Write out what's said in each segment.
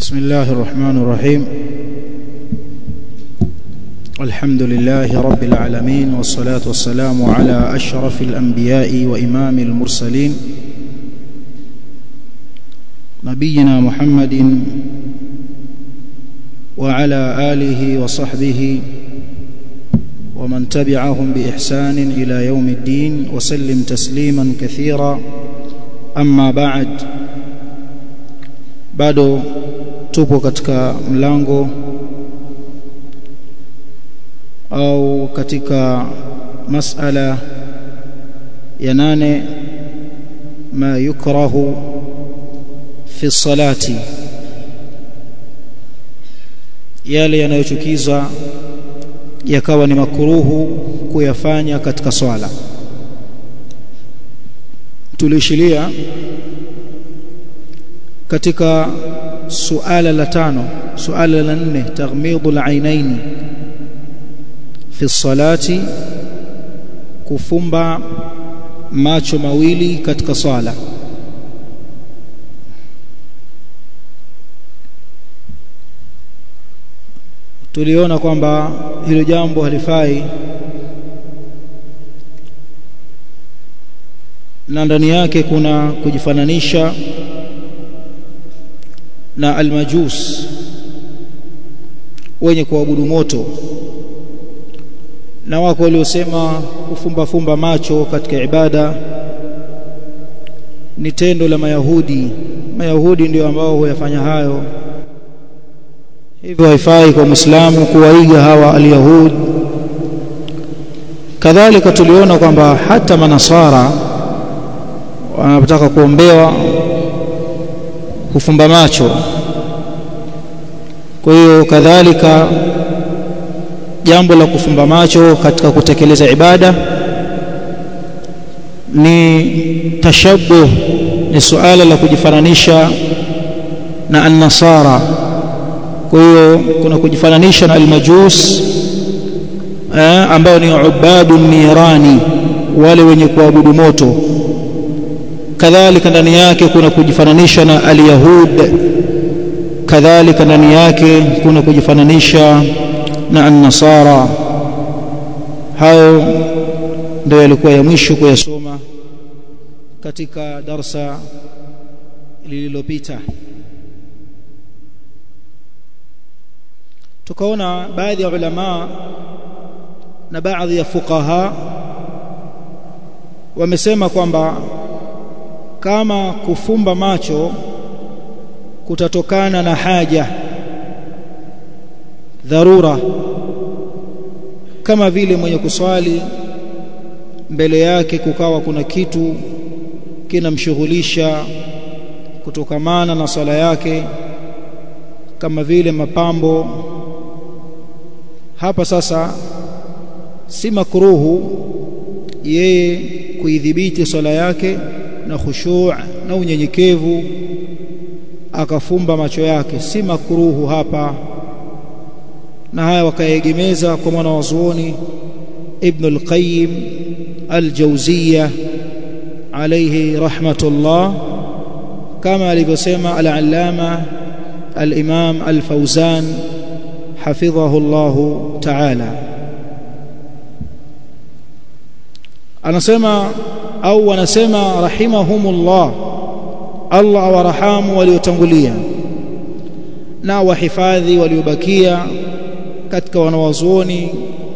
بسم الله الرحمن الرحيم. الحمد لله رب العالمين، والصلاة والسلام على أشرف الأنبياء وإمام المرسلين نبينا محمد وعلى آله وصحبه ومن تبعهم بإحسان إلى يوم الدين وسلم تسليما كثيرا. أما بعد، bado tupo katika mlango au katika masala ya 8, ma yukrahu fi salati, yale yanayochukiza yakawa ni makruhu kuyafanya katika swala. Tulishilia katika suala la 5, suala la 4, taghmidul ainaini fi salati, kufumba macho mawili katika swala. Tuliona kwamba hilo jambo halifai na ndani yake kuna kujifananisha na almajus wenye kuabudu moto, na wako waliosema kufumba macho katika ibada ni tendo la Mayahudi. Mayahudi ndio ambao huyafanya hayo, hivyo haifai kwa Muislamu kuwaiga hawa alyahud. Kadhalika tuliona kwamba hata manasara wanataka kuombewa kufumba macho. Kwa hiyo kadhalika jambo la kufumba macho katika kutekeleza ibada ni tashabbuh, ni suala la kujifananisha na an-nasara. Kwa hiyo kuna kujifananisha na al-majus ambao ni ubadu nirani, wale wenye kuabudu moto. Kadhalika ndani yake kuna kujifananisha na al-yahud, kadhalika ndani yake kuna kujifananisha na an-nasara. Hayo ndio yalikuwa ya mwisho kuyasoma katika darsa lililopita. Tukaona baadhi ya ulama na baadhi ya fuqaha wamesema kwamba kama kufumba macho kutatokana na haja, dharura, kama vile mwenye kuswali mbele yake kukawa kuna kitu kinamshughulisha kutokamana na swala yake, kama vile mapambo, hapa sasa si makruhu yeye kuidhibiti swala yake na khushu' na unyenyekevu akafumba macho yake, si makruhu hapa. Na haya wakaegemeza kwa mwana wazuoni Ibn al-Qayyim al-Jawziyya alayhi rahmatullah, kama alivyosema al-Allama al-Imam al-Fawzan hafidhahu Allah ta'ala. Anasema au wanasema rahimahumullah, Allah awarahamu waliotangulia na wahifadhi waliobakia katika wanawazuoni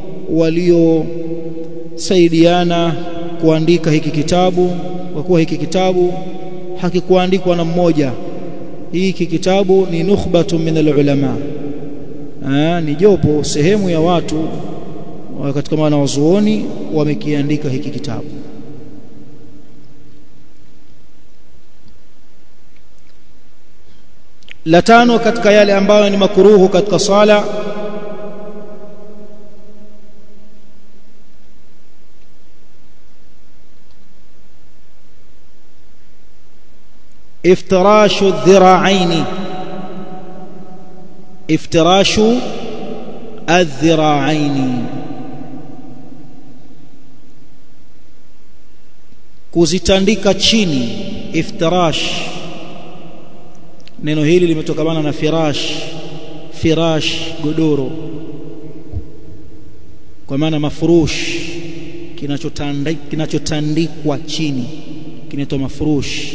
waliosaidiana kuandika hiki kitabu. Kwa kuwa hiki kitabu hakikuandikwa na mmoja, hiki kitabu ni nukhbatu min alulama, ni jopo, sehemu ya watu katika wanawazuoni wamekiandika hiki kitabu. La 5 katika yale ambayo ni makruhu katika sala, iftirashu adh-dhira'aini, iftirashu adh-dhira'aini, kuzitandika chini. Iftirash neno hili limetokana na firash godoro, kwa maana mafrush kinachotandikwa chini kinaitwa mafrush.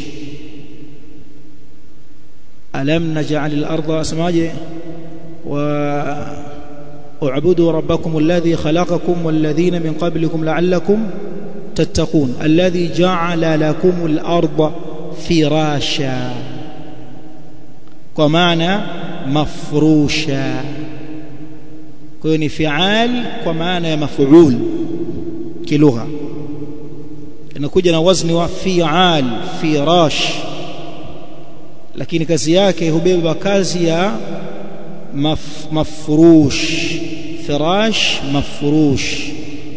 alam naj'al al-ardha asmaje wa'budu rabbakum alladhi khalaqakum walladhina min qablikum la'allakum tattaqun alladhi ja'ala lakum al-ardha firasha, kwa maana mafrusha. kwa hiyo ni fi'al kwa maana ya maf'ul kilugha, inakuja na wazni wa fi'al firash, lakini kazi yake hubeba kazi ya mafrush, firash mafrush.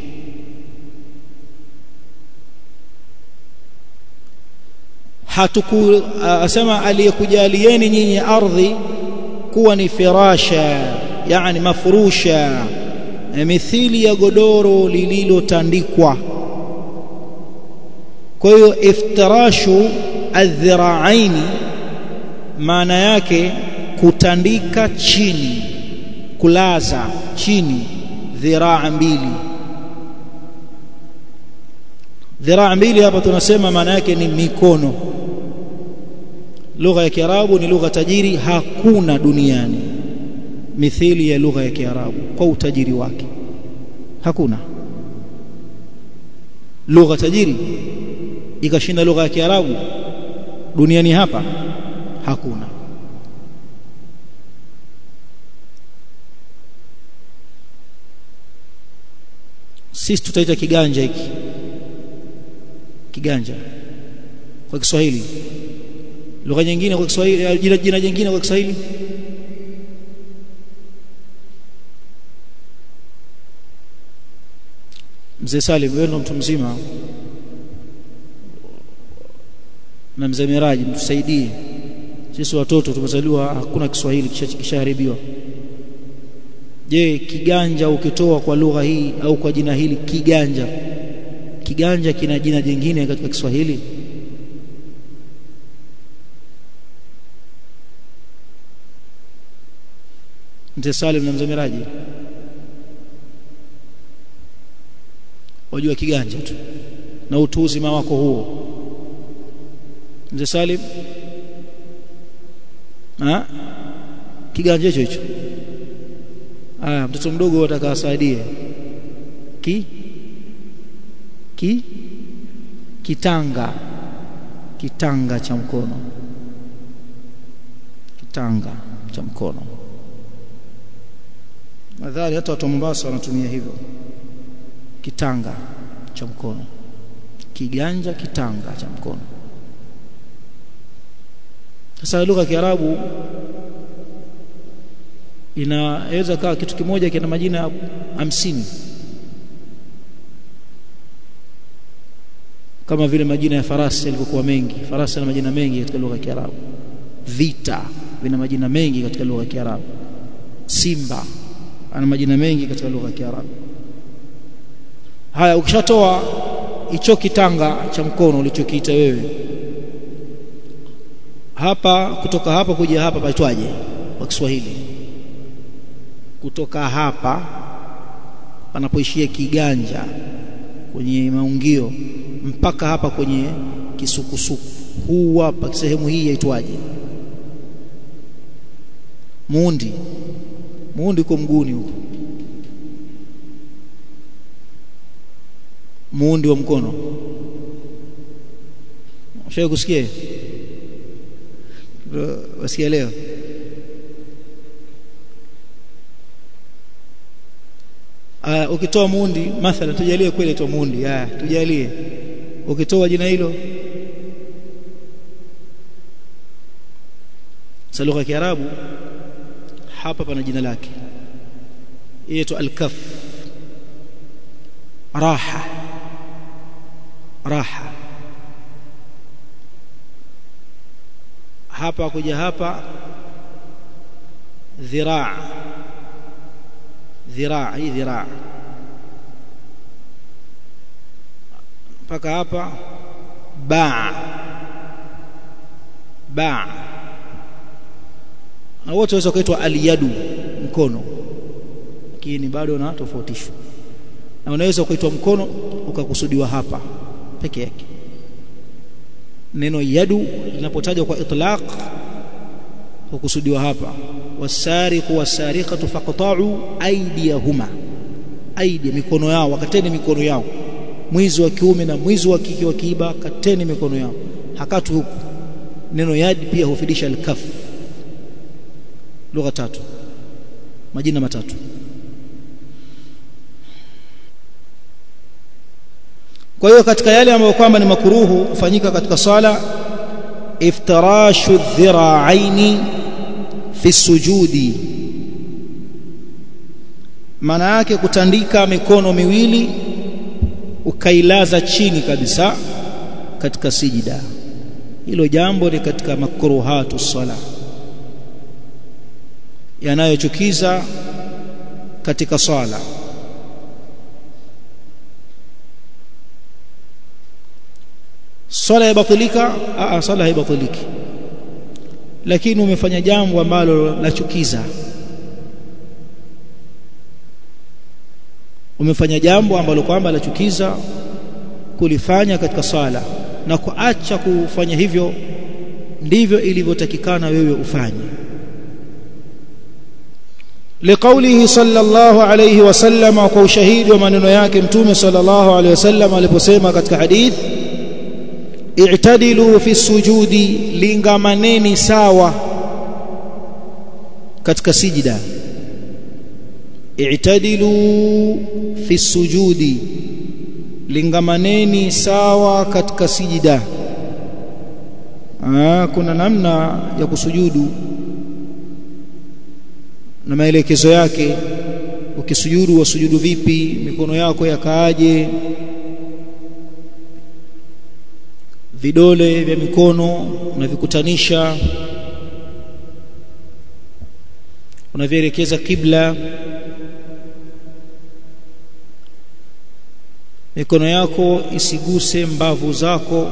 asema aliyekujalieni nyinyi ardhi kuwa ni firasha, yani mafrusha, mithili ya godoro lililotandikwa. kwa hiyo iftirashu adh-dhira'aini maana yake kutandika chini, kulaza chini dhiraa mbili. dhiraa mbili hapa tunasema maana yake ni mikono. Lugha ya Kiarabu ni lugha tajiri, hakuna duniani mithili ya lugha ya Kiarabu kwa utajiri wake. Hakuna lugha tajiri ikashinda lugha ya Kiarabu duniani hapa, hakuna. Sisi tutaita kiganja hiki, kiganja kwa Kiswahili. Lugha nyingine kwa Kiswahili, jina jingine kwa Kiswahili Mzee Salim, wewe ndo mtu mzima, na Mzee Miraji mtusaidie. Sisi watoto tumezaliwa hakuna Kiswahili kishaharibiwa. Je, kiganja ukitoa kwa lugha hii au kwa jina hili kiganja kina jina jingine katika Kiswahili? Mzee Salim na Mzee Miraji wajua kiganja tu na utu uzima wako huo. Mzee Salim, kiganja hicho mtoto mdogo atakasaidie kitanga cha mkono, kitanga cha mkono. Nadhani hata watu wa Mombasa wanatumia hivyo, kitanga cha mkono, kiganja, kitanga cha mkono. Sasa lugha ya Kiarabu inaweza kuwa kitu kimoja kina majina 50, kama vile majina ya farasi yalivyokuwa mengi. Farasi ana majina mengi katika lugha ya Kiarabu. Vita vina majina mengi katika lugha ya Kiarabu. Simba ana majina mengi katika lugha ya Kiarabu. Haya, ukishatoa hicho kitanga cha mkono ulichokiita wewe, hapa kutoka hapa kuja hapa paitwaje kwa Kiswahili? Kutoka hapa panapoishia kiganja kwenye maungio mpaka hapa kwenye kisukusuku, huu hapa sehemu hii yaitwaje? Muundi uko mguuni huko, muundi wa mkono. Ushawahi kusikia? Wasikia leo? Ukitoa muundi mathalan, tujalie kweli tu muundi, tujalie ukitoa jina hilo, sa lugha ya Kiarabu hapa pana jina lake, yetu al-kaf, raha. Hapa kuja hapa dhiraa, hii dhiraa mpaka hapa, na wote waweza kuitwa al-yadu, mkono, lakini bado unatofautishwa. Na unaweza kuitwa mkono ukakusudiwa hapa peke yake. Neno yadu linapotajwa kwa itlaq hukusudiwa hapa, wasariqu wasariqatu faqta'u aydiyahuma, aidi mikono yao, wakateni mikono yao. Mwizi wa kiume na mwizi wa kike wakiiba, kateni mikono yao. Hakatu huku. Neno yad pia hufidisha al-kaf. Lugha tatu, majina matatu. Kwa hiyo katika yale ambayo kwamba ni makruhu kufanyika katika sala, iftirashu dhira'aini fi sujudi, maana yake kutandika mikono miwili ukailaza chini kabisa katika sijida. Hilo jambo ni katika makruhatu sala, yanayochukiza katika sala. Sala yabatilika? Sala haibatiliki, lakini umefanya jambo ambalo lachukiza. Umefanya jambo ambalo kwamba lachukiza kulifanya katika sala, na kuacha kufanya hivyo ndivyo ilivyotakikana wewe ufanye. Liqaulihi sallallahu alayhi wasallam, kwa ushahidi wa maneno yake Mtume sallallahu alayhi wasallam aliposema katika hadith, i'tadilu fi sujudi, lingamaneni sawa katika sijida. I'tadilu fi sujudi, lingamaneni sawa katika sijida. Kuna namna ya kusujudu na maelekezo yake. Ukisujudu wasujudu vipi, mikono yako yakaaje, vidole vya mikono unavikutanisha, unavielekeza kibla, mikono yako isiguse mbavu zako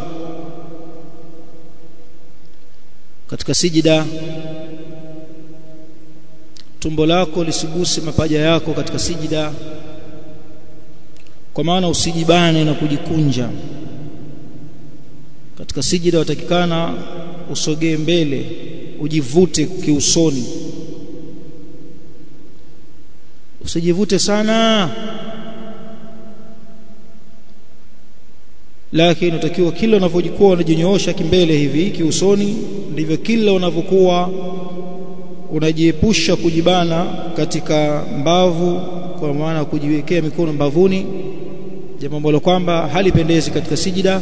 katika sijida, tumbo lako lisiguse mapaja yako katika sijida, kwa maana usijibane na kujikunja katika sijida. Watakikana usogee mbele, ujivute kiusoni, usijivute sana, lakini unatakiwa kila unavyokuwa unajinyoosha kimbele hivi kiusoni, ndivyo kila unavyokuwa unajiepusha kujibana katika mbavu, kwa maana kujiwekea mikono mbavuni, jambo ambalo kwamba halipendezi katika sijida.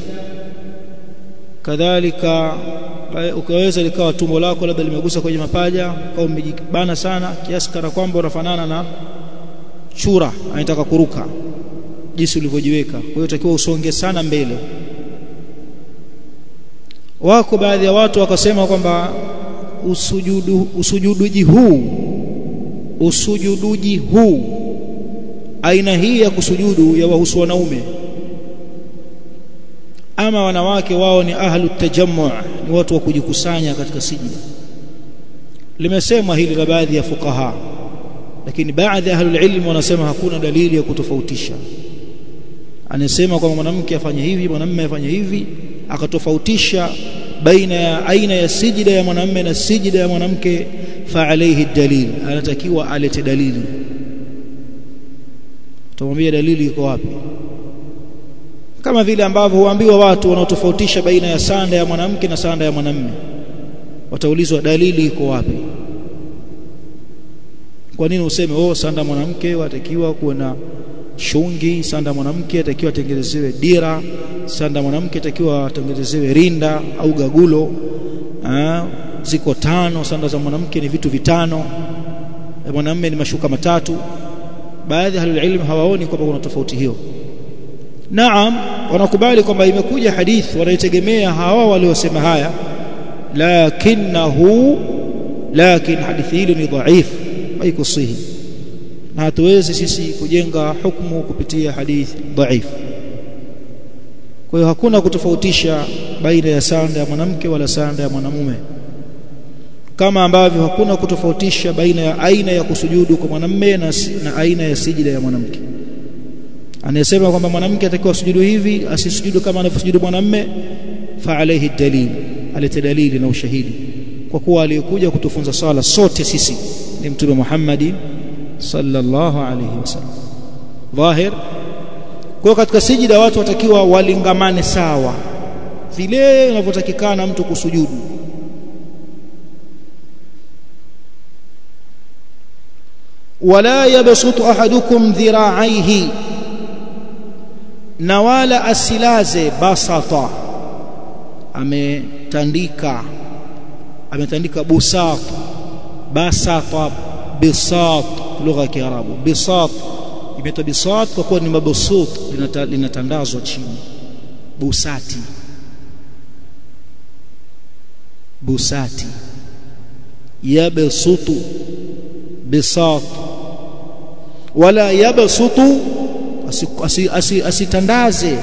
Kadhalika ukaweza likawa tumbo lako labda limegusa kwenye mapaja au umejibana sana kiasi kana kwamba unafanana na chura anataka kuruka jinsi ulivyojiweka. Kwa hiyo utakiwa usonge sana mbele. Wako baadhi ya watu wakasema kwamba usujuduji huu, aina hii ya kusujudu ya wahusu wanaume. Ama wanawake wao ni ahlu tajammu', ni watu wa kujikusanya katika sijida. Limesema hili na baadhi ya fuqaha, lakini baadhi ya ahlul ilm wanasema hakuna dalili ya kutofautisha. Anasema kwamba mwanamke afanye hivi, mwanamume afanye hivi, akatofautisha baina ya aina ya sijida ya mwanamume na sijida ya mwanamke, fa alayhi dalil, anatakiwa alete dalili. Tutamwambia dalili iko wapi? Kama vile ambavyo huambiwa watu wanaotofautisha baina ya sanda ya mwanamke na sanda ya mwanamume, wataulizwa dalili iko wapi? Kwa nini useme sanda mwanamke watakiwa kuwa na shungi, sanda mwanamke atakiwa atengenezewe dira, sanda mwanamke atakiwa atengenezewe rinda au gagulo? Ziko 5 sanda za mwanamke, ni vitu 5, ya mwanamume ni mashuka 3. Baadhi ya ilmu hawaoni kwamba kuna tofauti hiyo. Naam, wanakubali kwamba imekuja hadith, wanaitegemea hawa waliosema haya, lakini hadithi hili ni dhaif, haikusihi, na hatuwezi sisi kujenga hukumu kupitia hadithi dhaif. Kwa hiyo hakuna kutofautisha baina ya sanda ya mwanamke wala sanda ya mwanamume. kama ambavyo hakuna kutofautisha baina ya aina ya kusujudu kwa mwanamume na aina ya sijida ya mwanamke. Anayesema kwamba mwanamke atakiwa sujudu hivi asisujudu kama anavyosujudu mwanamume, fa alayhi dalil, alete dalili na ushahidi, kwa kuwa aliyekuja kutufunza sala sote sisi ni Mtume Muhammad sallallahu alayhi wasallam. Dhahir. Kwa katika sijida watu watakiwa walingamane sawa vile inavyotakikana mtu kusujudu. Wala yabsutu ahadukum dhira'aihi, na wala asilaze basata, ametandika busat, basata bisat, lugha ya Kiarabu. Bisat imeitwa bisat kwa kuwa ni mabsut, linatandazwa chini. Busati yabsutu bisat. Wala yabsutu, asitandaze,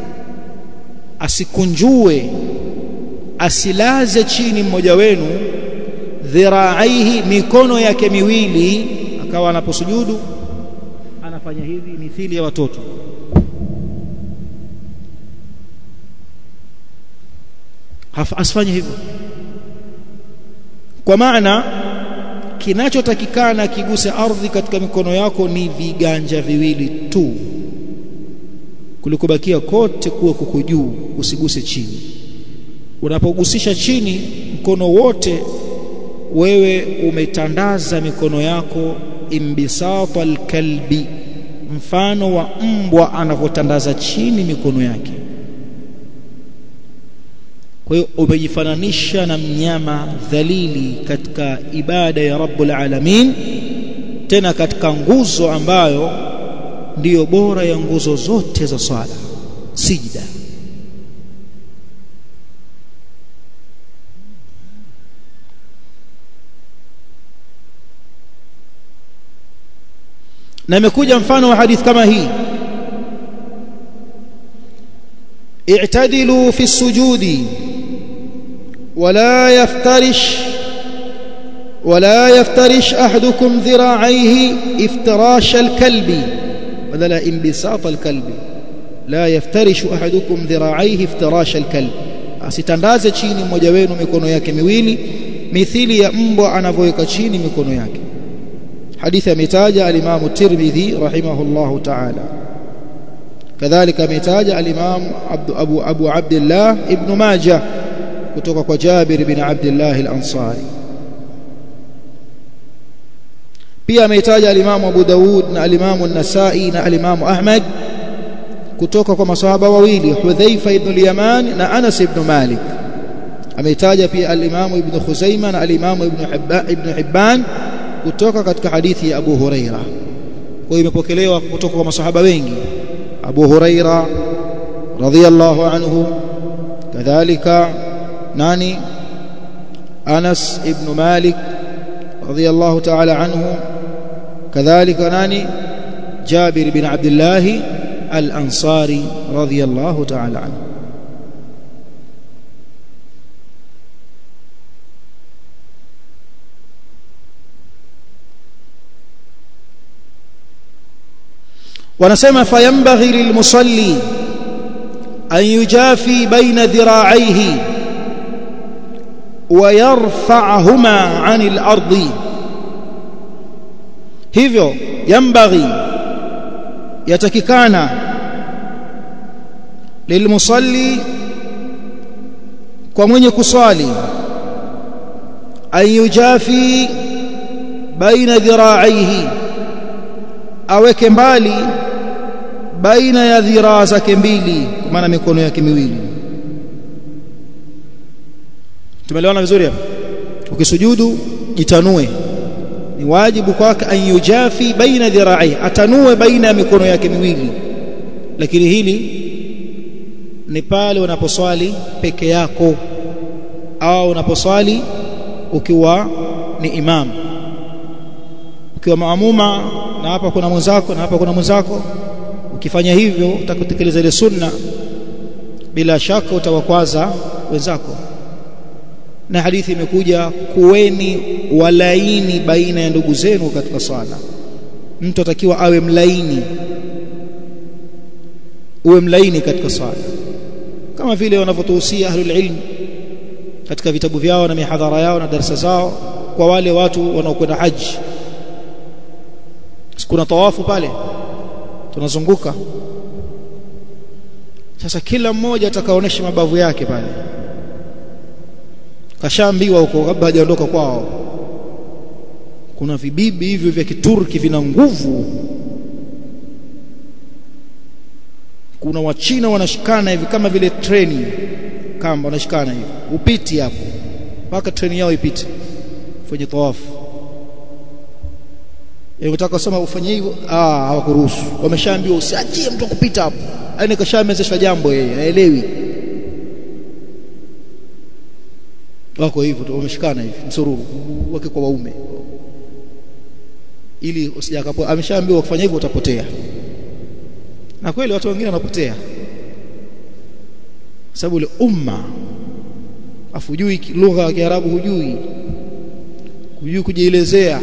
asikunjue, asilaze chini mmoja wenu dhira'aihi, mikono yake miwili, akawa anaposujudu anafanya hivi mithili ya watoto. Asifanye hivyo, kwa maana kinachotakikana kiguse ardhi katika mikono yako ni viganja viwili tu, kulikobakia kote kuwa kuko juu, usiguse chini. Unapogusisha chini mkono wote, wewe umetandaza mikono yako imbisata alkalbi, mfano wa mbwa anavyotandaza chini mikono yake. Kwa hiyo umejifananisha na mnyama dhalili katika ibada ya Rabbul Alamin, tena katika nguzo ambayo ndiyo bora ya nguzo zote za swala, sijda. Na imekuja mfano wa hadith kama hii: i'tadilu fi sujudi ولا يفترش أحدكم ذراعيه افتراش الكلب، بدل انبساط الكلب. لا يفترش أحدكم ذراعيه افتراش الكلب، asitandaze chini mmoja wenu mikono yake miwili mithili ya mbwa anavyoweka chini mikono yake. Hadithi ametaja al-Imam Tirmidhi rahimahullahu ta'ala, kadhalika ametaja al-Imam Abu Abdullah ibn Majah kutoka kwa Jabir bin Abdullah al-Ansari. Pia ametaja al-Imam Abu Daud na al-Imam an-Nasa'i na al-Imam Ahmad kutoka kwa masahaba wawili, Hudhaifa ibn al-Yaman na Anas ibn Malik. Ametaja pia al-Imam Ibn Khuzaimah na al-Imam Ibn Hibban kutoka katika hadithi ya Abu Huraira. Kwa hiyo imepokelewa kutoka kwa masahaba wengi: Abu Huraira radhiyallahu anhu, kadhalika nani, Anas ibn Malik radhiyallahu ta'ala anhu, kadhalika nani, Jabir bin Abdullah al-Ansari radhiyallahu ta'ala anhu. wanasema fayambaghi lilmusalli an yujafi baina dhira'aihi wa yarfa'ahuma 'anil ardi. Hivyo yambaghi, yatakikana, lilmusalli, kwa mwenye kusali, an yujafi baina dhira'aihi, aweke mbali baina ya dhiraa zake mbili, kwa maana mikono yake miwili. Tumeelewana vizuri hapo? Ukisujudu jitanue, ni wajibu kwake an yujafi baina dhira'i, atanue baina ya mikono yake miwili. Lakini hili ni pale unaposwali peke yako au unaposwali ukiwa ni imam. Ukiwa maamuma na hapa kuna mwenzako na hapa kuna mwenzako, ukifanya hivyo utakutekeleza ile sunna, bila shaka utawakwaza wenzako. na hadithi imekuja kuweni walaini baina ya ndugu zenu katika sala. Mtu atakiwa awe mlaini, uwe mlaini katika sala, kama vile wanavyotuhusia ahlul ilm katika vitabu vyao na mihadhara yao na darasa zao kwa wale watu wanaokwenda haji. Kuna tawafu pale, tunazunguka. Sasa kila mmoja atakaonesha mabavu yake pale, kashaambiwa huko kabla hajaondoka kwao. Kuna vibibi hivyo vya Kiturki vina nguvu, kuna Wachina wanashikana hivi kama vile treni, kamba wanashikana hivi, upiti hapo mpaka treni yao ipite kwenye tawafu. Unataka kusema ufanye hivyo, hawakuruhusu. Wameshaambiwa usiachie mtu kupita hapo. Yaani kashamezeshwa jambo, yeye haelewi. Wako hivyo tu, wameshikana hivi msururu wake kwa waume, ili usijakapo. Ameshaambiwa kufanya hivyo utapotea. Na kweli watu wengine wanapotea, sababu ile umma afujui lugha ya Kiarabu, hujui kujielezea,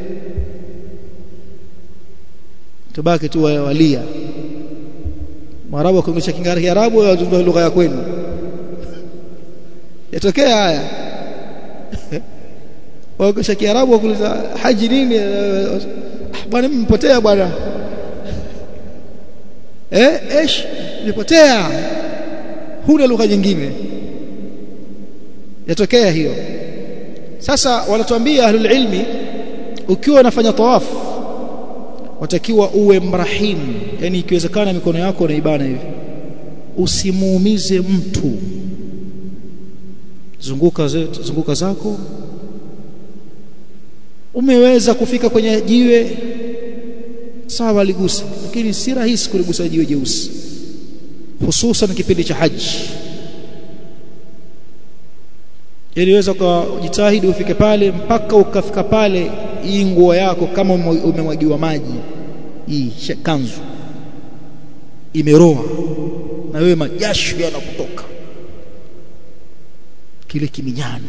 tubaki tu walia. Mwarabu akiongea Kiarabu au lugha ya kwenu, yatokea haya. Waongea Kiarabu wakuuliza haji nini, bwana mpotea bwana, nipotea, huna lugha nyingine. Yatokea hiyo. Sasa wanatuambia ahlul ilmi, ukiwa unafanya tawafu watakiwa uwe mrahimu, yani ikiwezekana mikono yako na ibana hivi, usimuumize mtu. Zunguka zako. Umeweza kufika kwenye jiwe, sawa ligusa, lakini si rahisi kuligusa jiwe jeusi, hususan kipindi cha haji. Iliweza kujitahidi ufike pale, mpaka ukafika pale hii nguo yako kama umemwagiwa maji, hii kanzu imeroa na wewe majasho yanakutoka, kile kiminyano.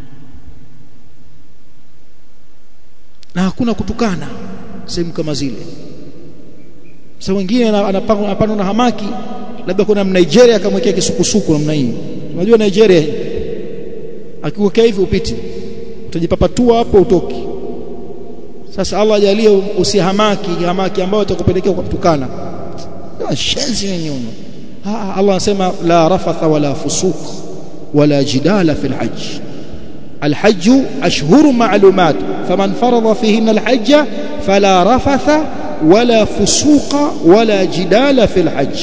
Na hakuna kutukana sehemu kama zile. Sasa wengine anapanda na hamaki, labda kuna Nigeria akamwekea kisukusuku namna hii. Unajua Nigeria akikuwekea hivi upiti, utajipapatua hapo utoki. Sasa Allah ajalie hamaki ambayo itakupelekea kutukana. Shenzi wenyewe. Allah anasema la rafatha wala fusuq wala jidala fil hajj. الحج أشهر معلومات فمن فرض فيهن الحج فلا رفث ولا فسوق ولا جدال في الحج.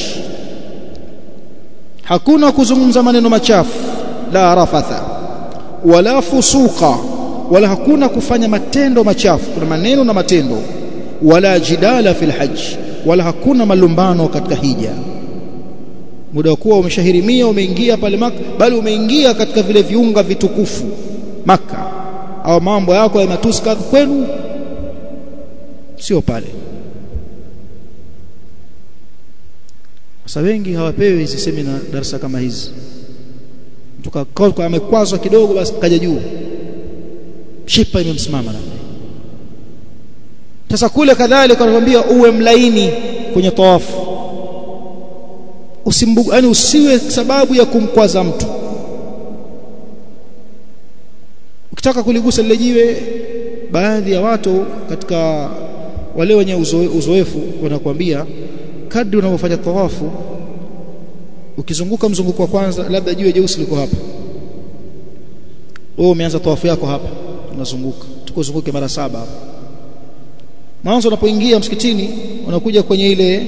hakuna kuzungumza maneno machafu, la rafatha wala fusuqa, wala hakuna kufanya matendo machafu, kuna maneno na matendo, wala jidala fil hajj, wala hakuna malumbano katika hija. Muda wa kuwa umeshahirimia, umeingia pale Maka, bali umeingia katika vile viunga vitukufu Maka, au mambo yako ya matuska kwenu sio pale. Sasa wengi hawapewi hizi semina, darasa kama hizi. Mtu kwa amekwazwa kidogo, basi kaja juu, shipa imemsimama na. Sasa kule kadhalika anakuambia uwe mlaini kwenye tawafu, yani usiwe sababu ya kumkwaza mtu. Ukitaka kuligusa lile jiwe, baadhi ya watu katika wale wenye uzoefu wanakuambia kadri unavyofanya tawafu, ukizunguka mzunguko wa kwanza, labda jiwe jeusi liko hapa, wewe umeanza tawafu yako hapa, unazunguka, tukuzunguke mara 7 hapa. Mwanzo unapoingia msikitini, unakuja kwenye ile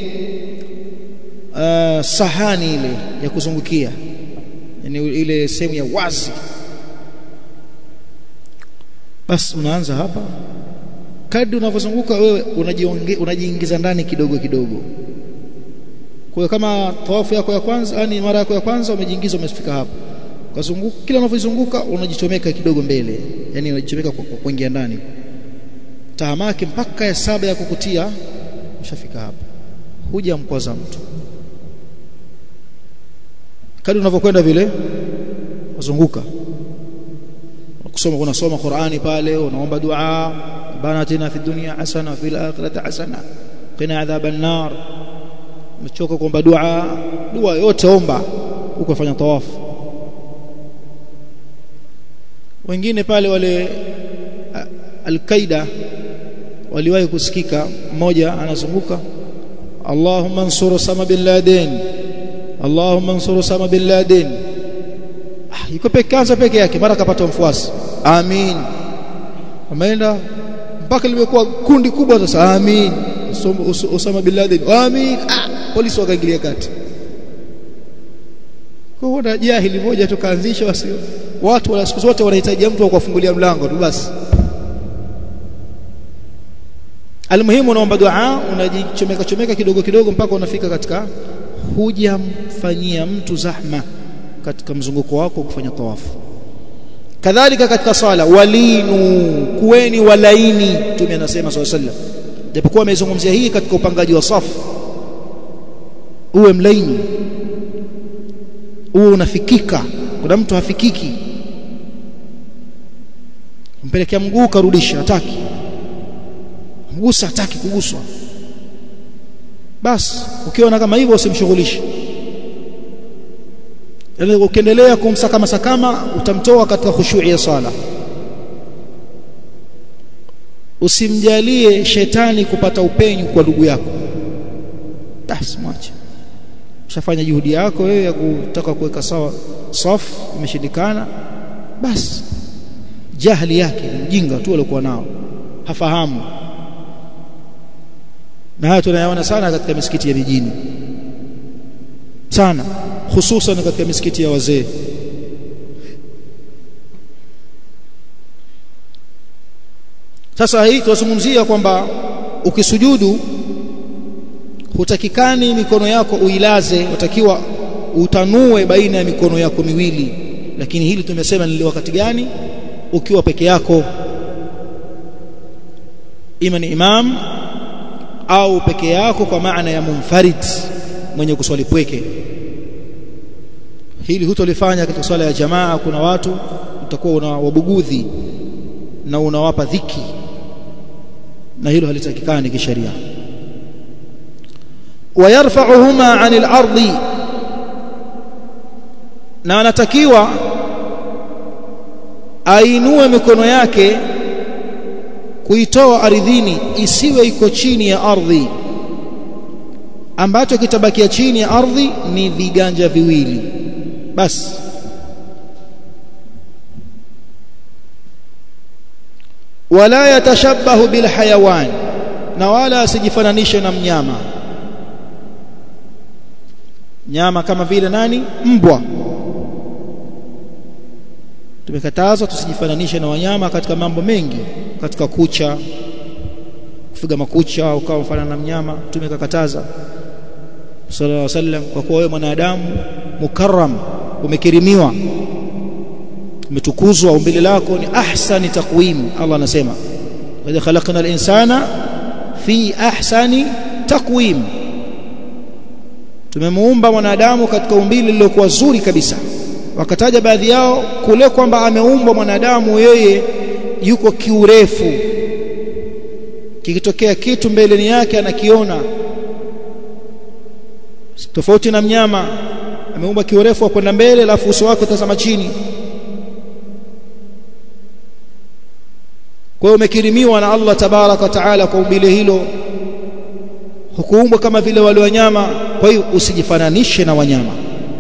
sahani ile ya kuzungukia, yani ile sehemu ya wazi. Basi unaanza hapa, kadri unavyozunguka wewe unajiingiza ndani kidogo kidogo. Kwa hiyo kama tawafu yako ya kwanza, yani mara yako ya kwanza umejiingiza, umefika hapa, ukazunguka, kila unavyozunguka unajichomeka kidogo mbele, yani unajichomeka kwa kuingia ndani, tahamaki mpaka ya 7 ya kukutia, ushafika hapa, huja mkwaza mtu. Kadri unavyokwenda vile uzunguka, kusoma unasoma Qur'ani pale unaomba dua bana atina fi dunya hasana fil akhirati hasana qina adhaban nar umechoka kuomba dua yote omba uko fanya tawafu wengine pale wale al-Qaida waliwahi kusikika mmoja anazunguka Allahumma ansur Osama bin Laden Allahumma ansur Osama bin Laden yuko peke yake mara kapata mfuasi amin ameenda mpaka limekuwa kundi kubwa sasa amin Osama bin Laden amin polisi wakaingilia kati kwa hiyo jahili moja tukaanzisha wasio watu wala siku zote wanahitaji mtu wa kufungulia mlango tu basi almuhimu unaomba dua unajichomeka kidogo mpaka unafika katika hujamfanyia mtu zahma katika mzunguko wako kufanya tawafu kadhalika katika sala walinu kuweni walaini Mtume anasema sallallahu alaihi wasallam japokuwa amezungumzia hii katika upangaji wa safu uwe mlaini uwe unafikika kuna mtu hafikiki mpelekea mguu karudisha hataki mgusa hataki kuguswa basi ukiona kama hivyo usimshughulishe yani ukiendelea kumsakama utamtoa katika khushu'i ya sala usimjalie shetani kupata upenyu kwa ndugu yako basi mwache ushafanya juhudi yako wewe ya kutaka kuweka sawa safu imeshindikana basi jahili yake mjinga tu alikuwa nao hafahamu na haya tunayaona sana katika misikiti ya vijijini sana hususan katika misikiti ya wazee sasa hii tunazungumzia kwamba ukisujudu hutakikani mikono yako uilaze utakiwa utanue baina ya mikono yako miwili lakini hili tumesema ni wakati gani ukiwa peke yako ima ni imam au peke yako kwa maana ya munfarid mwenye kuswali pweke hili hutolifanya katika swala ya jamaa kuna watu utakuwa unawabugudhi na unawapa dhiki na hilo halitakikani kisheria wayarfa'uhuma 'anil ardi na anatakiwa ainue mikono yake kuitoa ardhini isiwe iko chini ya ardhi ambacho kitabakia chini ya ardhi ni viganja viwili basi wala yatashabahu bil hayawan na wala asijifananishe na mnyama nyama kama vile nani mbwa tumekatazwa tusijifananishe na wanyama katika mambo mengi katika kucha kufuga makucha au kama mfano na mnyama tumekakataza sallallahu alaihi wasallam kwa kuwa wewe mwanadamu mukarram umekirimiwa umetukuzwa umbile lako ni ahsani taqwim Allah anasema wa khalaqna al-insana fi ahsani taqwim tumemuumba mwanadamu katika umbile lilokuwa zuri kabisa wakataja baadhi yao kule kwamba ameumbwa mwanadamu yeye yuko kiurefu kikitokea kitu mbeleni yake anakiona tofauti na mnyama ameumbwa kiurefu wa kwenda mbele alafu uso wake utazama chini kwa hiyo umekirimiwa na Allah tabaraka wa taala kwa umbile hilo hukuumbwa kama vile wale wanyama kwa hiyo usijifananishe na wanyama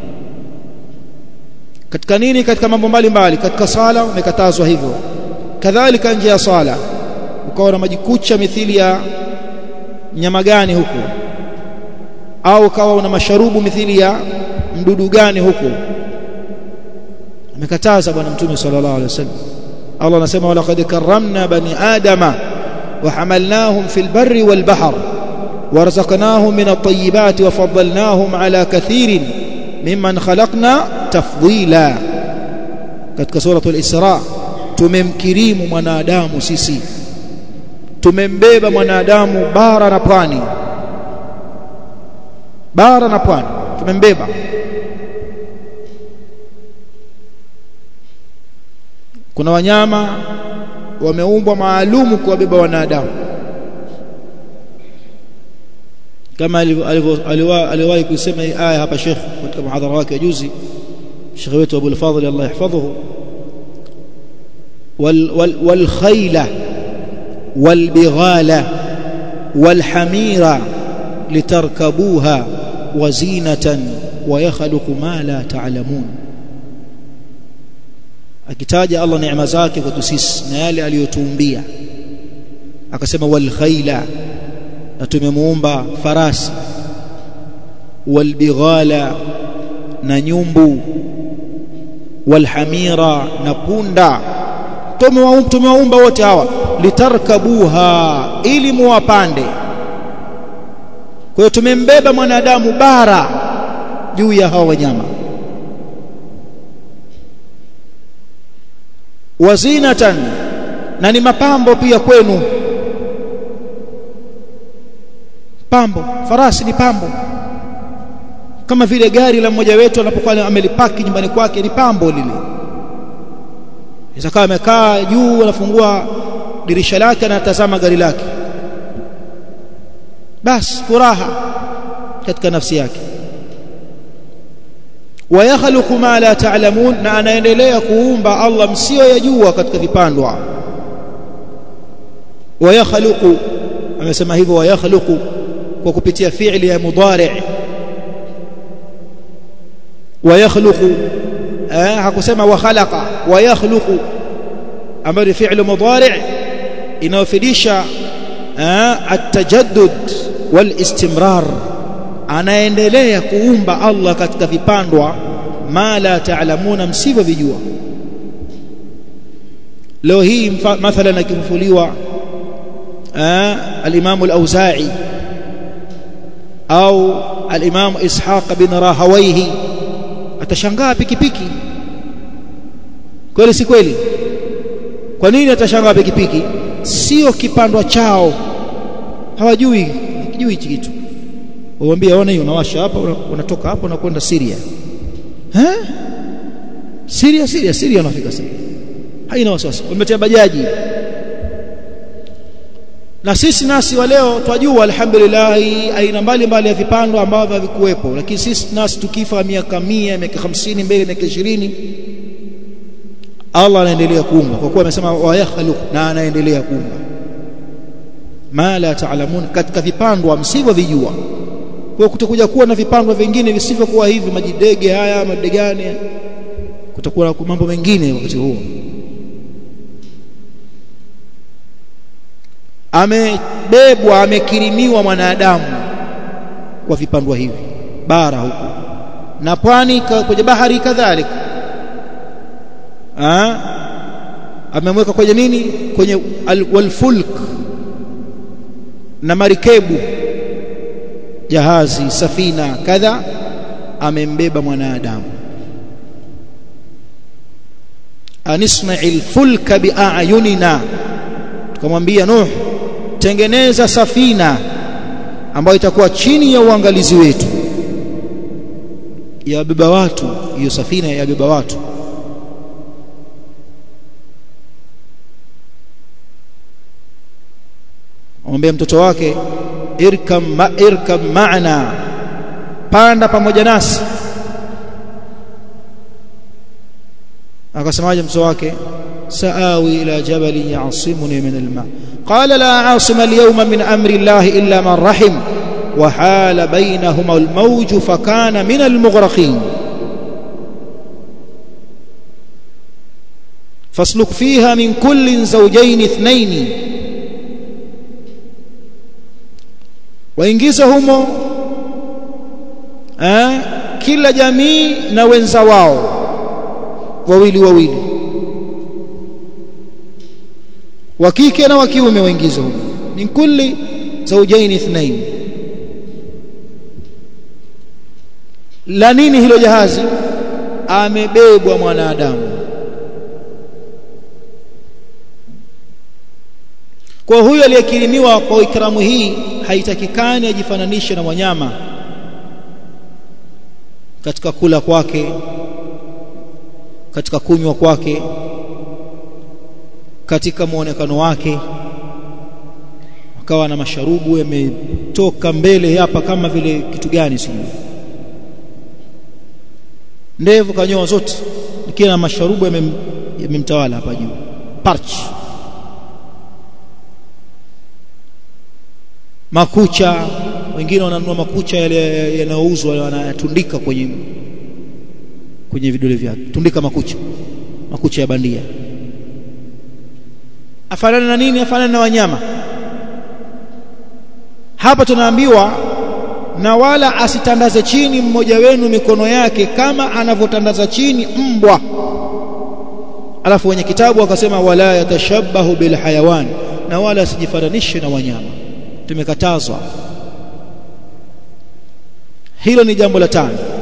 katika nini katika mambo mbalimbali katika sala umekatazwa hivyo kadhalika nje ya sala ukawa na majikucha mithili ya nyama gani huku au ukawa una masharubu mithili ya mdudu gani huku amekataza bwana mtume sallallahu alaihi wasallam Allah anasema wala qad karramna bani adama wa hamalnahum fil barri wal bahr warzaqnahum min at-tayyibati wa faddalnahum ala kathirin mimman khalaqna tafdila katika suratul Isra tumemkirimu mwanadamu sisi tumembeba mwanadamu bara na pwani tumembeba kuna wanyama wameumbwa maalumu kuwabeba wanadamu, kama aliwahi kusema hii aya hapa Sheikh katika muhadhara wake juzi, Sheikh wetu Abu al-Fadhil Allah yahfadhuhu, wal khayla wal bighala wal hamira litarkabuha wa zinatan wa yakhluqu ma la ta'lamun. Akitaja Allah neema zake kwetu sisi na yale aliyotuumbia, akasema wal khayla, na tumemuumba farasi, wal bighala, na nyumbu, wal hamira, na punda. Tumewaumba wote hawa litarkabuha, ili muwapande. Kwa hiyo tumembeba mwanadamu bara juu ya hawa wanyama. Wazinatan, na ni mapambo pia kwenu. Pambo, farasi ni pambo, kama vile gari la mmoja wetu anapokuwa amelipaki nyumbani kwake ni pambo lile. Isakaa amekaa juu, anafungua dirisha lake, anatazama gari lake, basi furaha katika nafsi yake. Wa yakhluqu ma la ta'lamun, na anaendelea kuumba Allah msiyoyajua katika vipandwa. Wa yakhluqu, amesema hivyo wa yakhluqu kwa kupitia fi'li ya mudari'. Wa yakhluqu, hakusema wa khalaqa, wa yakhluqu ambayo fi'lu mudari' inayofidisha at-tajaddud wal istimrar. Anaendelea kuumba Allah katika vipandwa ma la ta'lamuna, msivyojua. Leo hii mathalan akifufuliwa al-Imam al-Auza'i au al-Imam Ishaq bin Rahawayhi, atashangaa pikipiki. Kweli si kweli? Kwa nini atashangaa pikipiki? Sio kipandwa chao, hawajui hichi kitu. Waambie ona hiyo, unawasha hapa, unatoka hapo na kwenda Syria. Syria unafika Syria, haina wasiwasi, umetia bajaji. Na sisi nasi wa leo twajua alhamdulillah aina mbalimbali ya vipando ambavyo havikuwepo, lakini sisi nasi tukifa miaka 100, miaka 50 mbele, miaka 20, Allah anaendelea kuumba, kwa kuwa amesema wa yakhluq, na anaendelea kuumba ma la ta'lamun, katika vipandwa msivyovijua. Kwa kutakuja kuwa na vipandwa vingine visivyokuwa hivi, majidege haya, madegani, kutakuwa mambo mengine wakati huo. Amebebwa, amekirimiwa mwanadamu kwa vipandwa hivi bara huko na pwani, kwenye bahari kadhalika. Amemweka kwenye nini? Kwenye walfulk, na marikebu, jahazi, safina kadha, amembeba mwanadamu. Anisma'il fulka bi'ayunina, tukamwambia Nuh, tengeneza safina ambayo itakuwa chini ya uangalizi wetu, ya beba watu. Hiyo safina ya beba watu. Amwambia mtoto wake, irkab ma'ana, panda pamoja nasi. Akasemaje mtoto wake? saawi ila jabalin ya'simuni min al-ma. qala la 'asima al-yawma min amri Allah illa man rahim wa hala bainahuma al-mawj fakana min al-mughraqin. fasluk fiha min kullin zawjayn ithnayn, waingiza humo kila jamii na wenza wao wawili wawili, wa kike na wa kiume, waingiza humo min kulli zawjayn ithnayn. La nini hilo jahazi? Amebebwa mwanadamu. Kwa huyo aliyekirimiwa kwa ikramu hii, haitakikani ajifananishe na wanyama katika kula kwake, katika kunywa kwake, katika muonekano wake, akawa na masharubu yametoka mbele hapa kama vile kitu gani sijui, ndevu kanyoa zote, lakini na masharubu yamemtawala hapa juu, parch, makucha. Wengine wananunua makucha yale yanayouzwa, wanayatundika kwenye vidole vyake, tundika makucha ya bandia. Afanana na nini? Afanana na wanyama. Hapa tunaambiwa na wala asitandaze chini mmoja wenu mikono yake kama anavyotandaza chini mbwa. Alafu wenye kitabu akasema wala yatashabahu bil hayawan, na wala asijifananishe na wanyama. Tumekatazwa hilo. Ni jambo la tano.